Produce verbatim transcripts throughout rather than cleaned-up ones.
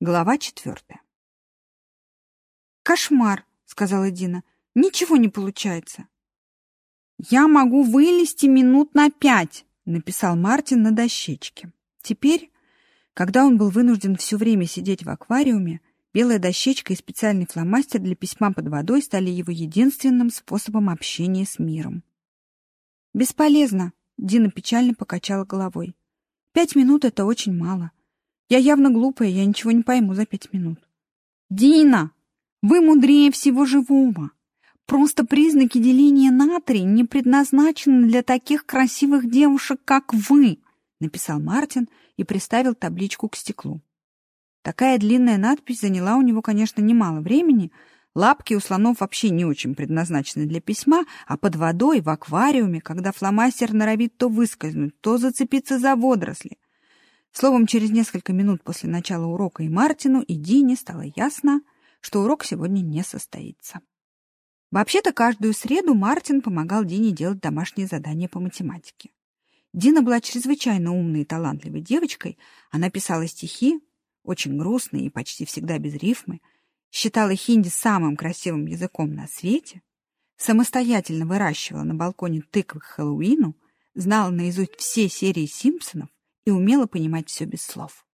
Глава четвертая. «Кошмар», — сказала Дина. «Ничего не получается». «Я могу вылезти минут на пять», — написал Мартин на дощечке. Теперь, когда он был вынужден все время сидеть в аквариуме, белая дощечка и специальный фломастер для письма под водой стали его единственным способом общения с миром. «Бесполезно», — Дина печально покачала головой. «Пять минут — это очень мало. Я явно глупая, я ничего не пойму за пять минут». «Дина, вы мудрее всего живого. Просто признаки деления натрия не предназначены для таких красивых девушек, как вы», — написал Мартин и приставил табличку к стеклу. Такая длинная надпись заняла у него, конечно, немало времени. Лапки у слонов вообще не очень предназначены для письма, а под водой, в аквариуме, когда фломастер норовит то выскользнуть, то зацепиться за водоросли. Словом, через несколько минут после начала урока и Мартину, и Дине стало ясно, что урок сегодня не состоится. Вообще-то каждую среду Мартин помогал Дине делать домашние задания по математике. Дина была чрезвычайно умной и талантливой девочкой. Она писала стихи, очень грустные и почти всегда без рифмы, считала хинди самым красивым языком на свете, самостоятельно выращивала на балконе тыквы к Хэллоуину, знала наизусть все серии «Симпсонов» и умела понимать все без слов.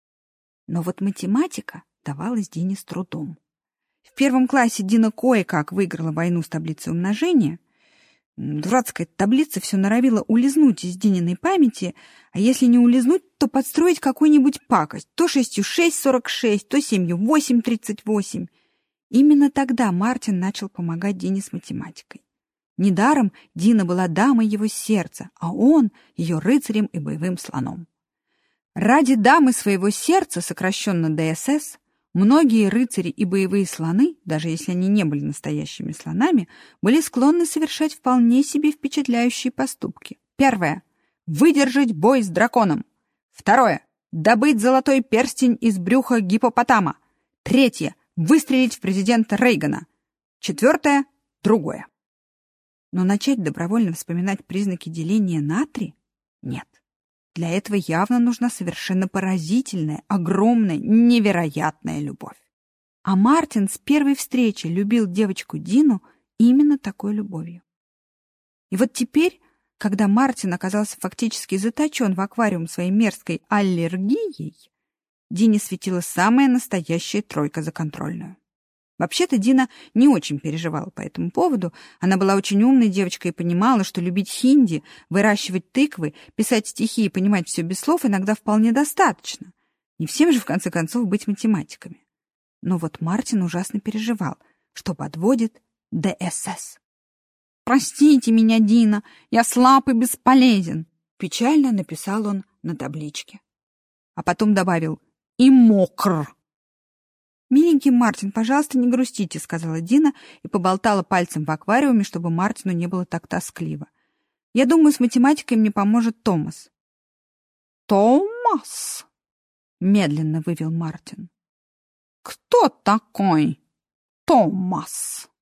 Но вот математика давалась Дине с трудом. В первом классе Дина кое-как выиграла войну с таблицей умножения. Дурацкая таблица все норовила улизнуть из Дининой памяти, а если не улизнуть, то подстроить какую-нибудь пакость. То шестью шесть сорок шесть, то семью восемь тридцать восемь. Именно тогда Мартин начал помогать Дине с математикой. Недаром Дина была дамой его сердца, а он — ее рыцарем и боевым слоном. Ради дамы своего сердца, сокращенно дэ эс эс, многие рыцари и боевые слоны, даже если они не были настоящими слонами, были склонны совершать вполне себе впечатляющие поступки. Первое — выдержать бой с драконом. Второе — добыть золотой перстень из брюха гиппопотама. Третье — выстрелить в президента Рейгана. Четвертое — другое. Но начать добровольно вспоминать признаки деления натрия — нет. Для этого явно нужна совершенно поразительная, огромная, невероятная любовь. А Мартин с первой встречи любил девочку Дину именно такой любовью. И вот теперь, когда Мартин оказался фактически заточен в аквариум своей мерзкой аллергией, Дине светила самая настоящая тройка за контрольную. Вообще-то Дина не очень переживала по этому поводу. Она была очень умной девочкой и понимала, что любить хинди, выращивать тыквы, писать стихи и понимать все без слов иногда вполне достаточно. Не всем же, в конце концов, быть математиками. Но вот Мартин ужасно переживал, что подводит дэ эс эс. «Простите меня, Дина, я слаб и бесполезен», — печально написал он на табличке. А потом добавил «и мокр». «Миленький Мартин, пожалуйста, не грустите», — сказала Дина и поболтала пальцем в аквариуме, чтобы Мартину не было так тоскливо. «Я думаю, с математикой мне поможет Томас». «Томас?» — медленно вывел Мартин. «Кто такой Томас?»